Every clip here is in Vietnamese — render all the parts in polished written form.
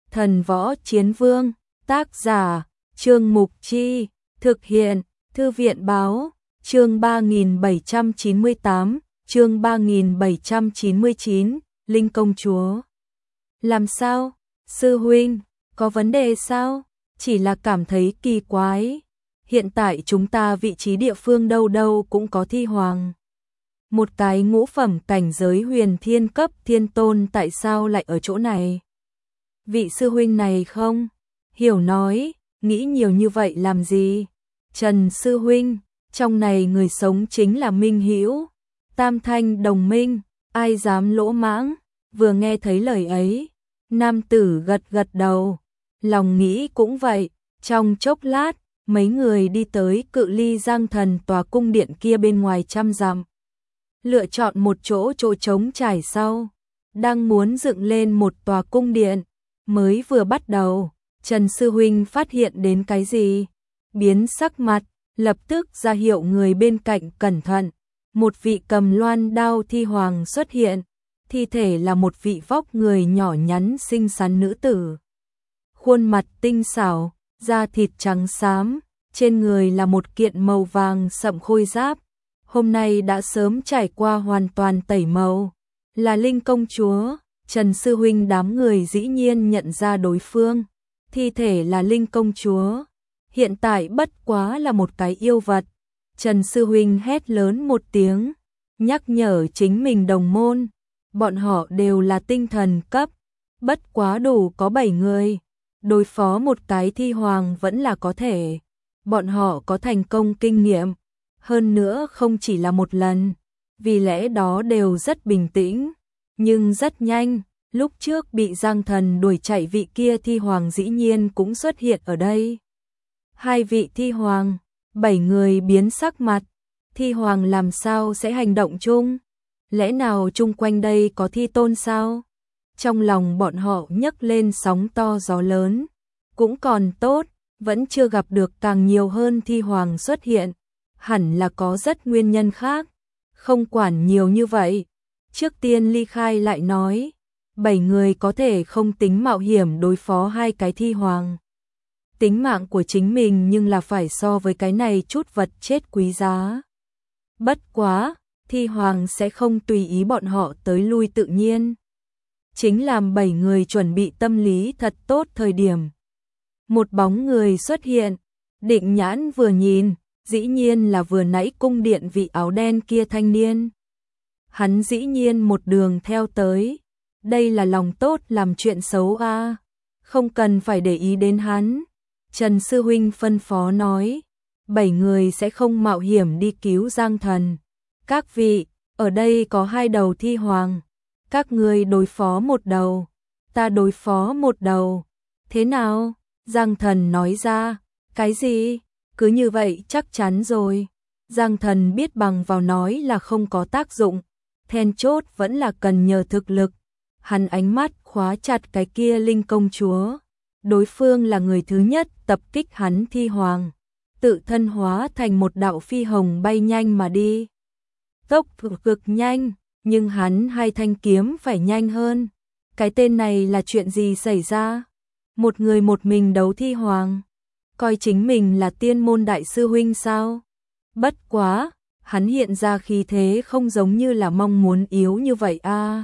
Thần Võ Chiến Vương, tác giả, Trương Mục Chi, thực hiện, Thư viện Báo, chương 3798, chương 3799, Linh Công Chúa. Làm sao? Sư huynh, có vấn đề sao? Chỉ là cảm thấy kỳ quái. Hiện tại chúng ta vị trí địa phương đâu đâu cũng có thi hoàng. Một cái ngũ phẩm cảnh giới huyền thiên cấp thiên tôn tại sao lại ở chỗ này? Vị sư huynh này không? Hiểu nói, nghĩ nhiều như vậy làm gì? Trần sư huynh, trong này người sống chính là Minh Hữu, Tam Thanh đồng minh, ai dám lỗ mãng? Vừa nghe thấy lời ấy, nam tử gật gật đầu, lòng nghĩ cũng vậy. Trong chốc lát, mấy người đi tới cự ly Giang Thần tòa cung điện kia bên ngoài 100 dặm. Lựa chọn một chỗ trống trải sau, đang muốn dựng lên một tòa cung điện. Mới vừa bắt đầu, Trần sư huynh phát hiện đến cái gì? Biến sắc mặt, lập tức ra hiệu người bên cạnh cẩn thận. Một vị cầm loan đao thi hoàng xuất hiện, thi thể là một vị vóc người nhỏ nhắn xinh xắn nữ tử. Khuôn mặt tinh xảo, da thịt trắng xám, trên người là một kiện màu vàng sậm khôi giáp. Hôm nay đã sớm trải qua hoàn toàn tẩy màu, là Linh công chúa. Trần sư huynh đám người dĩ nhiên nhận ra đối phương, thi thể là Linh công chúa, hiện tại bất quá là một cái yêu vật. Trần sư huynh hét lớn một tiếng, nhắc nhở chính mình đồng môn, bọn họ đều là tinh thần cấp, bất quá đủ có 7 người, đối phó một cái thi hoàng vẫn là có thể. Bọn họ có thành công kinh nghiệm, hơn nữa không chỉ là một lần, vì lẽ đó đều rất bình tĩnh. Nhưng rất nhanh, lúc trước bị Giang Thần đuổi chạy vị kia thi hoàng dĩ nhiên cũng xuất hiện ở đây. 2 vị thi hoàng, 7 người biến sắc mặt, thi hoàng làm sao sẽ hành động chung? Lẽ nào chung quanh đây có thi tôn sao? Trong lòng bọn họ nhấc lên sóng to gió lớn, cũng còn tốt, vẫn chưa gặp được càng nhiều hơn thi hoàng xuất hiện, hẳn là có rất nguyên nhân khác, không quản nhiều như vậy. Trước tiên ly khai lại nói, 7 người có thể không tính mạo hiểm đối phó 2 cái thi hoàng. Tính mạng của chính mình nhưng là phải so với cái này chút vật chết quý giá. Bất quá, thi hoàng sẽ không tùy ý bọn họ tới lui tự nhiên. Chính làm 7 người chuẩn bị tâm lý thật tốt thời điểm. Một bóng người xuất hiện, định nhãn vừa nhìn, dĩ nhiên là vừa nãy cung điện vị áo đen kia thanh niên. Hắn dĩ nhiên một đường theo tới, đây là lòng tốt làm chuyện xấu a, không cần phải để ý đến hắn. Trần sư huynh phân phó nói, 7 người sẽ không mạo hiểm đi cứu Giang Thần. Các vị, ở đây có 2 đầu thi hoàng, các ngươi đối phó một đầu, ta đối phó một đầu. Thế nào? Giang Thần nói ra, cái gì? Cứ như vậy chắc chắn rồi. Giang Thần biết bằng vào nói là không có tác dụng, then chốt vẫn là cần nhờ thực lực. Hắn ánh mắt khóa chặt cái kia Linh công chúa. Đối phương là người thứ nhất tập kích hắn thi hoàng, tự thân hóa thành một đạo phi hồng bay nhanh mà đi. Tốc cực nhanh, nhưng hắn 2 thanh kiếm phải nhanh hơn. Cái tên này là chuyện gì xảy ra? Một người một mình đấu thi hoàng, coi chính mình là tiên môn đại sư huynh sao? Bất quá, hắn hiện ra khí thế không giống như là mong muốn yếu như vậy a.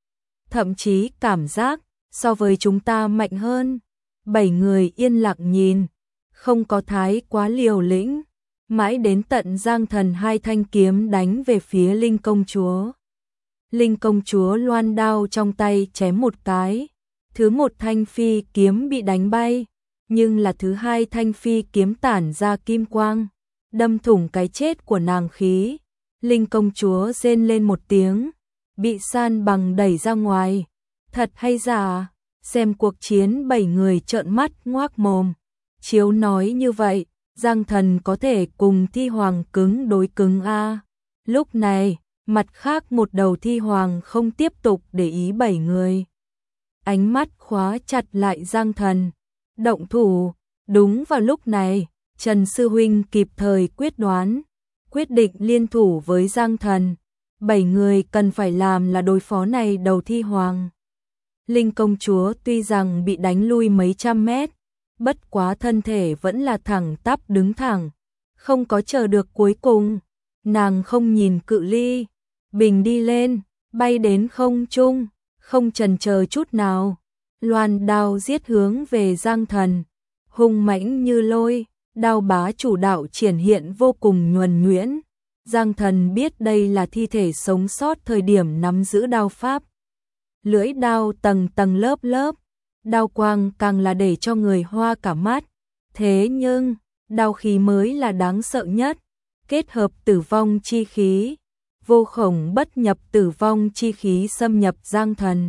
Thậm chí cảm giác so với chúng ta mạnh hơn. 7 người yên lặng nhìn, không có thái quá liều lĩnh, mãi đến tận Giang Thần 2 thanh kiếm đánh về phía Linh công chúa. Linh công chúa loan đao trong tay chém một cái, thứ 1 thanh phi kiếm bị đánh bay, nhưng là thứ 2 thanh phi kiếm tản ra kim quang, đâm thủng cái chết của nàng khí. Linh công chúa rên lên một tiếng, bị san bằng đẩy ra ngoài. Thật hay giả? Xem cuộc chiến 7 người trợn mắt ngoác mồm. Chiếu nói như vậy, Giang Thần có thể cùng thi hoàng cứng đối cứng a. Lúc này, mặt khác một đầu thi hoàng không tiếp tục để ý 7 người. Ánh mắt khóa chặt lại Giang Thần. Động thủ. Đúng vào lúc này, Trần sư huynh kịp thời quyết đoán, quyết định liên thủ với Giang Thần. 7 người cần phải làm là đối phó này đầu thi hoàng. Linh công chúa tuy rằng bị đánh lui mấy trăm mét, bất quá thân thể vẫn là thẳng tắp đứng thẳng, không có chờ được cuối cùng. Nàng không nhìn cự ly, bình đi lên, bay đến không trung, không chần chờ chút nào. Loan đao giết hướng về Giang Thần, hung mãnh như lôi, đao bá chủ đạo triển hiện vô cùng nhuần nhuyễn. Giang Thần biết đây là thi thể sống sót thời điểm nắm giữ đao pháp. Lưỡi đao tầng tầng lớp lớp, đao quang càng là để cho người hoa cả mắt. Thế nhưng, đao khí mới là đáng sợ nhất, kết hợp tử vong chi khí, vô khổng bất nhập tử vong chi khí xâm nhập Giang Thần.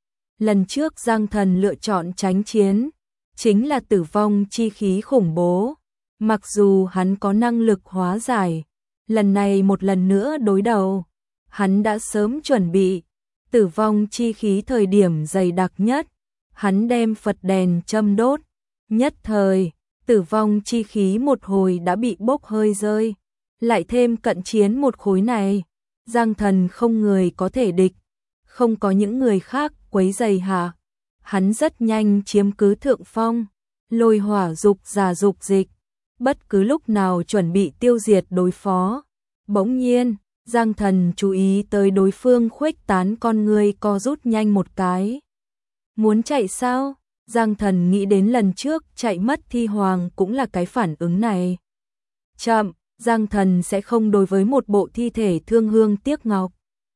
Lần trước Giang Thần lựa chọn tránh chiến, chính là tử vong chi khí khủng bố. Mặc dù hắn có năng lực hóa giải, lần này một lần nữa đối đầu, hắn đã sớm chuẩn bị. Tử vong chi khí thời điểm dày đặc nhất, hắn đem Phật đèn châm đốt, nhất thời, tử vong chi khí một hồi đã bị bốc hơi rơi. Lại thêm cận chiến một khối này, Giang Thần không người có thể địch, không có những người khác quấy rầy hạ. Hắn rất nhanh chiếm cứ thượng phong, lôi hỏa dục giả dục dịch, bất cứ lúc nào chuẩn bị tiêu diệt đối phó. Bỗng nhiên, Giang Thần chú ý tới đối phương khuếch tán con người co rút nhanh một cái. Muốn chạy sao? Giang Thần nghĩ đến lần trước chạy mất Thi Hoàng cũng là cái phản ứng này. Chậm, Giang Thần sẽ không đối với một bộ thi thể thương hương tiếc ngọc.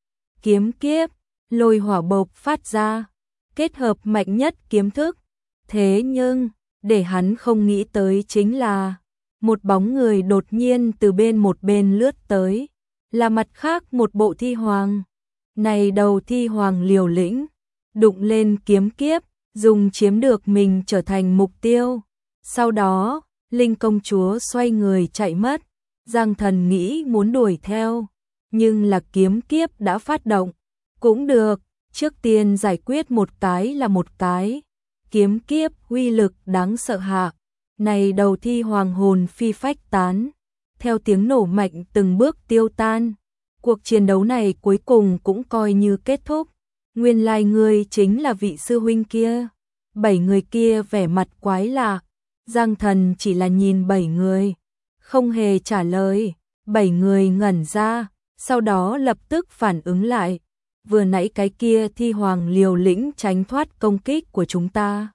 Kiếm kiếp, lôi hỏa bộc phát ra, kết hợp mạnh nhất kiếm thức. Thế nhưng, để hắn không nghĩ tới chính là một bóng người đột nhiên từ một bên lướt tới, là mặt khác một bộ thi hoàng. Này đầu thi hoàng liều lĩnh, đụng lên kiếm kiếp, dùng chiếm được mình trở thành mục tiêu. Sau đó, Linh công chúa xoay người chạy mất. Giang Thần nghĩ muốn đuổi theo, nhưng là kiếm kiếp đã phát động. Cũng được, trước tiên giải quyết một cái là một cái. Kiếm kiếp uy lực đáng sợ hạ. Này đầu thi hoàng hồn phi phách tán, theo tiếng nổ mạnh từng bước tiêu tan. Cuộc chiến đấu này cuối cùng cũng coi như kết thúc. Nguyên lai ngươi chính là vị sư huynh kia. 7 người kia vẻ mặt quái lạ. Giang Thần chỉ là nhìn 7 người, không hề trả lời. 7 người ngẩn ra, sau đó lập tức phản ứng lại. Vừa nãy cái kia thi hoàng liều lĩnh tránh thoát công kích của chúng ta.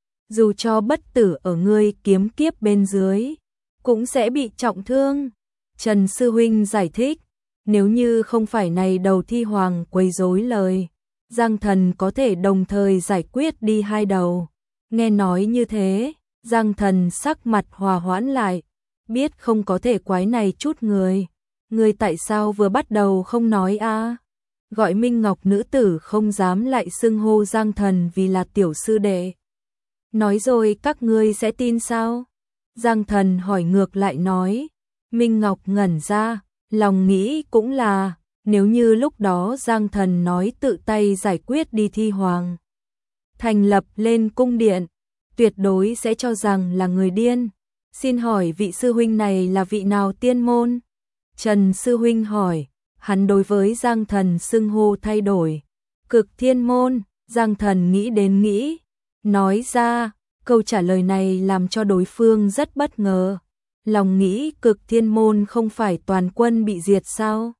Dù cho bất tử ở ngươi kiếm kiếp bên dưới, cũng sẽ bị trọng thương. Trần Sư Huynh giải thích, nếu như không phải này đầu thi hoàng quấy rối lời, Giang Thần có thể đồng thời giải quyết đi 2 đầu. Nghe nói như thế, Giang Thần sắc mặt hòa hoãn lại, biết không có thể quái này chút người. Người tại sao vừa bắt đầu không nói a? Gọi Minh Ngọc nữ tử không dám lại xưng hô Giang Thần vì là tiểu sư đệ. Nói rồi các ngươi sẽ tin sao? Giang Thần hỏi ngược lại nói. Minh Ngọc ngẩn ra, lòng nghĩ cũng là, nếu như lúc đó Giang Thần nói tự tay giải quyết đi thi hoàng, thành lập lên cung điện, tuyệt đối sẽ cho rằng là người điên. Xin hỏi vị sư huynh này là vị nào tiên môn? Trần Sư Huynh hỏi, hắn đối với Giang Thần xưng hô thay đổi. Cực Thiên môn, Giang Thần nghĩ đến nghĩ, nói ra, câu trả lời này làm cho đối phương rất bất ngờ. Lòng nghĩ Cực Thiên môn không phải toàn quân bị diệt sao?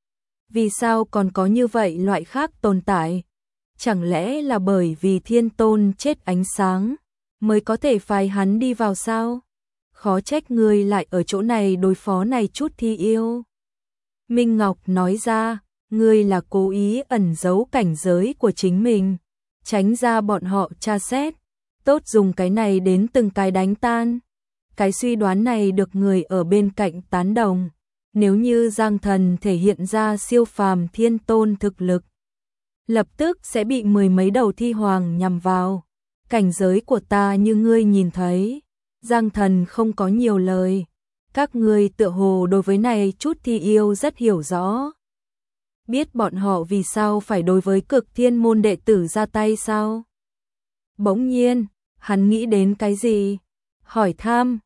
Vì sao còn có như vậy loại khác tồn tại? Chẳng lẽ là bởi vì Thiên Tôn chết ánh sáng mới có thể phái hắn đi vào sao? Khó trách ngươi lại ở chỗ này đối phó này chút thi yêu. Minh Ngọc nói ra, ngươi là cố ý ẩn giấu cảnh giới của chính mình, tránh ra bọn họ tra xét, tốt dùng cái này đến từng cái đánh tan. Cái suy đoán này được người ở bên cạnh tán đồng. Nếu như Giang Thần thể hiện ra siêu phàm thiên tôn thực lực, lập tức sẽ bị 10 mấy đầu thi hoàng nhằm vào. Cảnh giới của ta như ngươi nhìn thấy. Giang Thần không có nhiều lời. Các ngươi tựa hồ đối với này chút thi yêu rất hiểu rõ. Biết bọn họ vì sao phải đối với Cực Thiên môn đệ tử ra tay sao? Bỗng nhiên, hắn nghĩ đến cái gì? Hỏi thăm,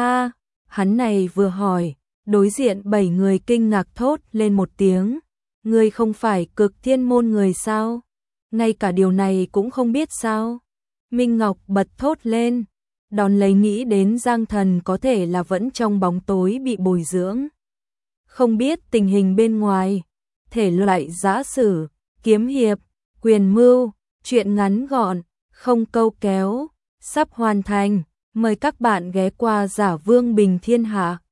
hắn này vừa hỏi, đối diện 7 người kinh ngạc thốt lên một tiếng. Ngươi không phải Cực Thiên môn người sao? ngay cả điều này cũng không biết sao? Minh Ngọc bật thốt lên, đón lấy nghĩ đến Giang Thần có thể là vẫn trong bóng tối bị bồi dưỡng. Không biết tình hình bên ngoài, thể loại giã sử, kiếm hiệp, quyền mưu, truyện ngắn gọn, không câu kéo, sắp hoàn thành. Mời các bạn ghé qua Giả Vương Bình Thiên Hạ.